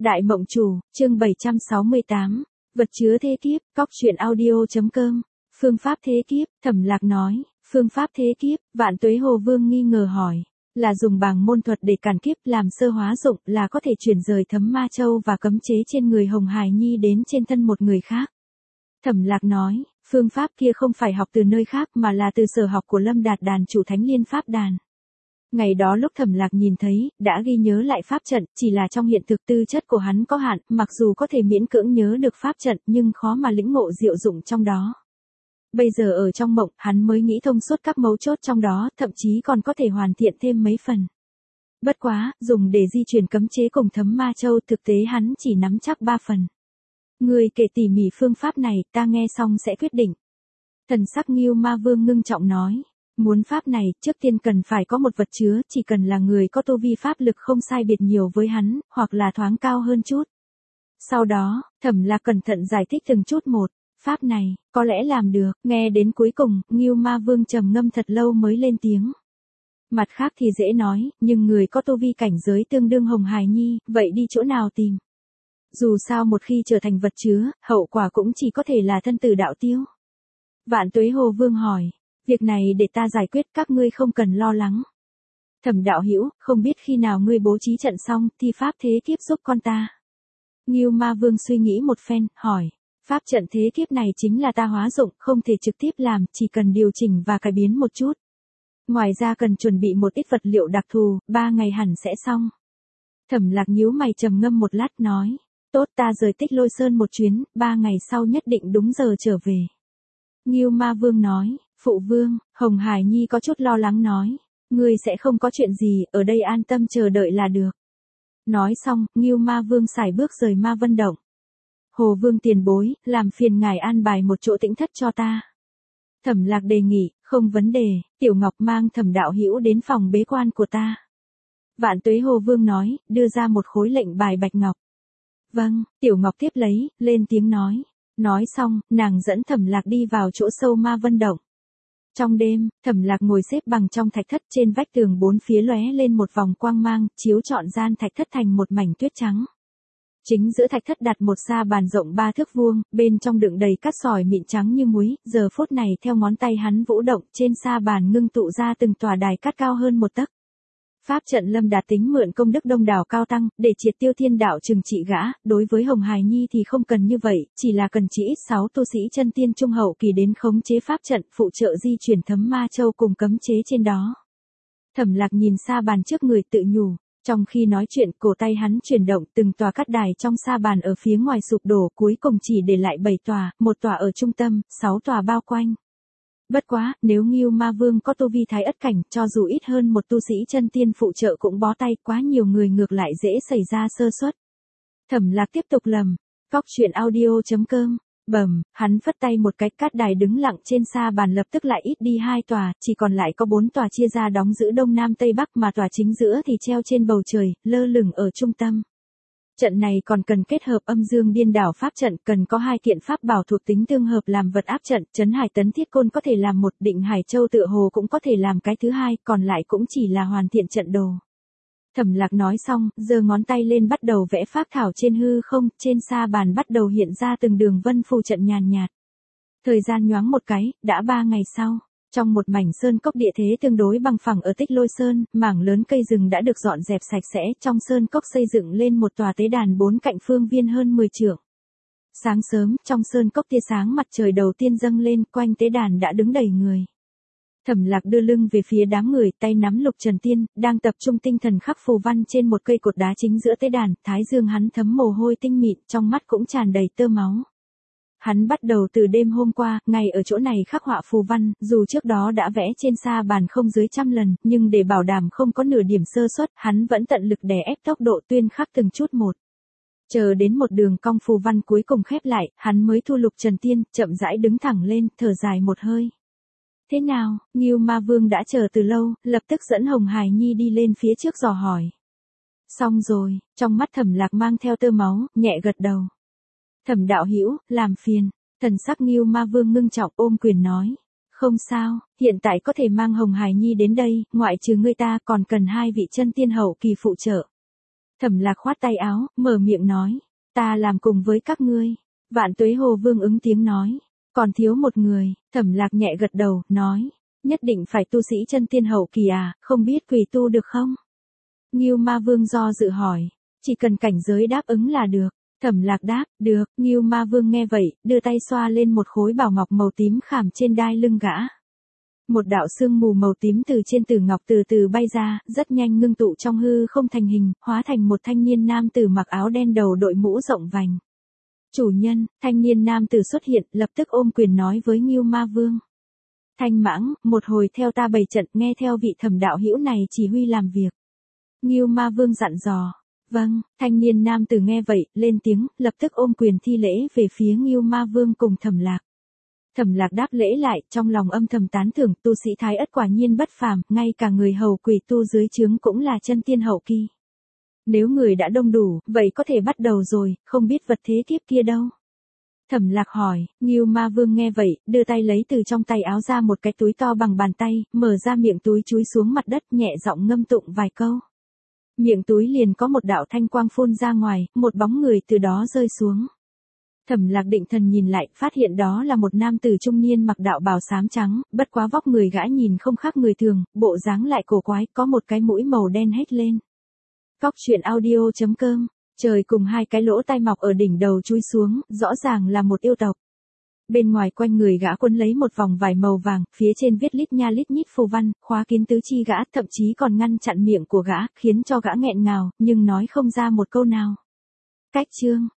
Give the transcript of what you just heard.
Đại Mộng Chủ, chương 768. Vật chứa thế kiếp, cóc truyện audio.com. Phương pháp thế kiếp, Thẩm Lạc nói, phương pháp thế kiếp, Vạn Tuế Hồ Vương nghi ngờ hỏi. Là dùng bàng môn thuật để cản kiếp làm sơ hóa dụng là có thể chuyển rời thấm ma châu và cấm chế trên người Hồng Hải Nhi đến trên thân một người khác. Thẩm Lạc nói, phương pháp kia không phải học từ nơi khác mà là từ sở học của Lâm Đạt đàn chủ Thánh Liên Pháp Đàn. Ngày đó lúc Thẩm Lạc nhìn thấy, đã ghi nhớ lại pháp trận, chỉ là trong hiện thực tư chất của hắn có hạn, mặc dù có thể miễn cưỡng nhớ được pháp trận nhưng khó mà lĩnh ngộ diệu dụng trong đó. Bây giờ ở trong mộng, hắn mới nghĩ thông suốt các mấu chốt trong đó, thậm chí còn có thể hoàn thiện thêm mấy phần. Bất quá, dùng để di chuyển cấm chế cùng thấm ma châu thực tế hắn chỉ nắm chắc 3 phần. Người kể tỉ mỉ phương pháp này, ta nghe xong sẽ quyết định. Thần sắc Ngưu Ma Vương ngưng trọng nói. Muốn pháp này, trước tiên cần phải có một vật chứa, chỉ cần là người có tu vi pháp lực không sai biệt nhiều với hắn, hoặc là thoáng cao hơn chút. Sau đó, Thẩm Lạc cẩn thận giải thích từng chút một. Pháp này, có lẽ làm được, nghe đến cuối cùng, Ngưu Ma Vương trầm ngâm thật lâu mới lên tiếng. Mặt khác thì dễ nói, nhưng người có tu vi cảnh giới tương đương Hồng Hải Nhi, vậy đi chỗ nào tìm? Dù sao một khi trở thành vật chứa, hậu quả cũng chỉ có thể là thân tử đạo tiêu. Vạn Tuế Hồ Vương hỏi. Việc này để ta giải quyết, các ngươi không cần lo lắng. Thẩm đạo hữu, không biết khi nào ngươi bố trí trận xong, thi pháp thế kiếp giúp con ta. Ngưu Ma Vương suy nghĩ một phen, hỏi. Pháp trận thế kiếp này chính là ta hóa dụng, không thể trực tiếp làm, chỉ cần điều chỉnh và cải biến một chút. Ngoài ra cần chuẩn bị một ít vật liệu đặc thù, 3 ngày hẳn sẽ xong. Thẩm Lạc nhíu mày trầm ngâm một lát nói. Tốt, ta rời Tích Lôi Sơn một chuyến, 3 ngày sau nhất định đúng giờ trở về. Ngưu Ma Vương nói. Phụ vương, Hồng Hải Nhi có chút lo lắng nói. Ngươi sẽ không có chuyện gì, ở đây an tâm chờ đợi là được. Nói xong, Ngưu Ma Vương sải bước rời Ma Vân Động. Hồ Vương tiền bối, làm phiền ngài an bài một chỗ tĩnh thất cho ta. Thẩm Lạc đề nghị, không vấn đề, Tiểu Ngọc mang Thẩm đạo hữu đến phòng bế quan của ta. Vạn Tuế Hồ Vương nói, đưa ra một khối lệnh bài bạch ngọc. Vâng, Tiểu Ngọc tiếp lấy, lên tiếng nói. Nói xong, nàng dẫn Thẩm Lạc đi vào chỗ sâu Ma Vân Động. Trong đêm, Thẩm Lạc ngồi xếp bằng trong thạch thất, trên vách tường bốn phía lóe lên một vòng quang mang, chiếu trọn gian thạch thất thành một mảnh tuyết trắng. Chính giữa thạch thất đặt một sa bàn rộng 3 thước vuông, bên trong đựng đầy cát sỏi mịn trắng như muối, giờ phút này theo ngón tay hắn vũ động, trên sa bàn ngưng tụ ra từng tòa đài cát cao hơn 1 tấc. Pháp trận Lâm Đạt tính mượn công đức đông đảo cao tăng, để triệt tiêu thiên đạo trừng trị gã, đối với Hồng Hải Nhi thì không cần như vậy, chỉ là cần chỉ ít 6 tu sĩ chân tiên trung hậu kỳ đến khống chế pháp trận, phụ trợ di chuyển thấm ma châu cùng cấm chế trên đó. Thẩm Lạc nhìn sa bàn trước người tự nhủ, trong khi nói chuyện, cổ tay hắn chuyển động, từng tòa cát đài trong sa bàn ở phía ngoài sụp đổ, cuối cùng chỉ để lại 7 tòa, 1 tòa ở trung tâm, 6 tòa bao quanh. Bất quá, nếu Ngưu Ma Vương có tu vi thái ất cảnh, cho dù ít hơn một tu sĩ chân tiên phụ trợ cũng bó tay, quá nhiều người ngược lại dễ xảy ra sơ suất. Thẩm Lạc tiếp tục lầm, cóc truyện audio.com, bầm, hắn phất tay một cái, cát đài đứng lặng trên sa bàn lập tức lại ít đi 2 tòa, chỉ còn lại có 4 tòa chia ra đóng giữ đông nam tây bắc, mà tòa chính giữa thì treo trên bầu trời, lơ lửng ở trung tâm. Trận này còn cần kết hợp âm dương điên đảo pháp trận, cần có 2 kiện pháp bảo thuộc tính tương hợp làm vật áp trận, Trấn Hải Tấn Thiết Côn có thể làm một, Định Hải Châu tựa hồ cũng có thể làm cái thứ hai, còn lại cũng chỉ là hoàn thiện trận đồ. Thẩm Lạc nói xong, giơ ngón tay lên bắt đầu vẽ pháp thảo trên hư không, trên sa bàn bắt đầu hiện ra từng đường vân phù trận nhàn nhạt. Thời gian nhoáng một cái, đã 3 ngày sau. Trong một mảnh sơn cốc địa thế tương đối bằng phẳng ở Tích Lôi Sơn, mảng lớn cây rừng đã được dọn dẹp sạch sẽ, trong sơn cốc xây dựng lên một tòa tế đàn 4 cạnh phương viên hơn 10 trượng. Sáng sớm, trong sơn cốc tia sáng mặt trời đầu tiên dâng lên, quanh tế đàn đã đứng đầy người. Thẩm Lạc đưa lưng về phía đám người, tay nắm lục trần tiên, đang tập trung tinh thần khắc phù văn trên một cây cột đá chính giữa tế đàn, thái dương hắn thấm mồ hôi tinh mịn, trong mắt cũng tràn đầy tơ máu. Hắn bắt đầu từ đêm hôm qua, ngay ở chỗ này khắc họa phù văn, dù trước đó đã vẽ trên sa bàn không dưới 100 lần, nhưng để bảo đảm không có nửa điểm sơ suất, hắn vẫn tận lực đè ép tốc độ tuyên khắc từng chút một. Chờ đến một đường cong phù văn cuối cùng khép lại, hắn mới thu lục trần tiên, chậm rãi đứng thẳng lên, thở dài một hơi. Thế nào, Ngưu Ma Vương đã chờ từ lâu, lập tức dẫn Hồng Hải Nhi đi lên phía trước dò hỏi. Xong rồi, trong mắt Thẩm Lạc mang theo tơ máu, nhẹ gật đầu. Thẩm đạo hữu, làm phiền. Thần sắc Ngưu Ma Vương ngưng trọng ôm quyền nói. Không sao, hiện tại có thể mang Hồng Hải Nhi đến đây, ngoại trừ ngươi ta còn cần 2 vị chân tiên hậu kỳ phụ trợ. Thẩm Lạc khoát tay áo, mở miệng nói, ta làm cùng với các ngươi. Vạn Tuế Hồ Vương ứng tiếng nói, còn thiếu một người. Thẩm Lạc nhẹ gật đầu, nói, nhất định phải tu sĩ chân tiên hậu kỳ à, không biết quỷ tu được không? Ngưu Ma Vương do dự hỏi, chỉ cần cảnh giới đáp ứng là được. Thẩm Lạc đáp, được. Ngưu Ma Vương nghe vậy, đưa tay xoa lên một khối bảo ngọc màu tím khảm trên đai lưng gã. Một đạo sương mù màu tím từ trên tử ngọc từ từ bay ra, rất nhanh ngưng tụ trong hư không thành hình, hóa thành một thanh niên nam tử mặc áo đen đầu đội mũ rộng vành. Chủ nhân, thanh niên nam tử xuất hiện, lập tức ôm quyền nói với Ngưu Ma Vương. Thanh Mãng, một hồi theo ta bày trận, nghe theo vị Thẩm đạo hữu này chỉ huy làm việc. Ngưu Ma Vương dặn dò. Vâng, thanh niên nam tử nghe vậy, lên tiếng, lập tức ôm quyền thi lễ về phía Ngưu Ma Vương cùng Thẩm Lạc. Thẩm Lạc đáp lễ lại, trong lòng âm thầm tán thưởng, tu sĩ Thái Ất quả nhiên bất phàm, ngay cả người hầu quỷ tu dưới trướng cũng là chân tiên hậu kỳ. Nếu người đã đông đủ, vậy có thể bắt đầu rồi, không biết vật thế kiếp kia đâu. Thẩm Lạc hỏi. Ngưu Ma Vương nghe vậy, đưa tay lấy từ trong tay áo ra một cái túi to bằng bàn tay, mở ra miệng túi chúi xuống mặt đất, nhẹ giọng ngâm tụng vài câu. Miệng túi liền có một đạo thanh quang phun ra ngoài, một bóng người từ đó rơi xuống. Thẩm Lạc định thần nhìn lại, phát hiện đó là một nam tử trung niên mặc đạo bào xám trắng, bất quá vóc người gã nhìn không khác người thường, bộ dáng lại cổ quái, có một cái mũi màu đen hết lên. Cóc truyện audio.com, trời cùng hai cái lỗ tai mọc ở đỉnh đầu chui xuống, rõ ràng là một yêu tộc. Bên ngoài quanh người gã quấn lấy một vòng vải màu vàng, phía trên viết lít nha lít nhít phù văn, khóa kín tứ chi gã, thậm chí còn ngăn chặn miệng của gã, khiến cho gã nghẹn ngào, nhưng nói không ra một câu nào. Cách chương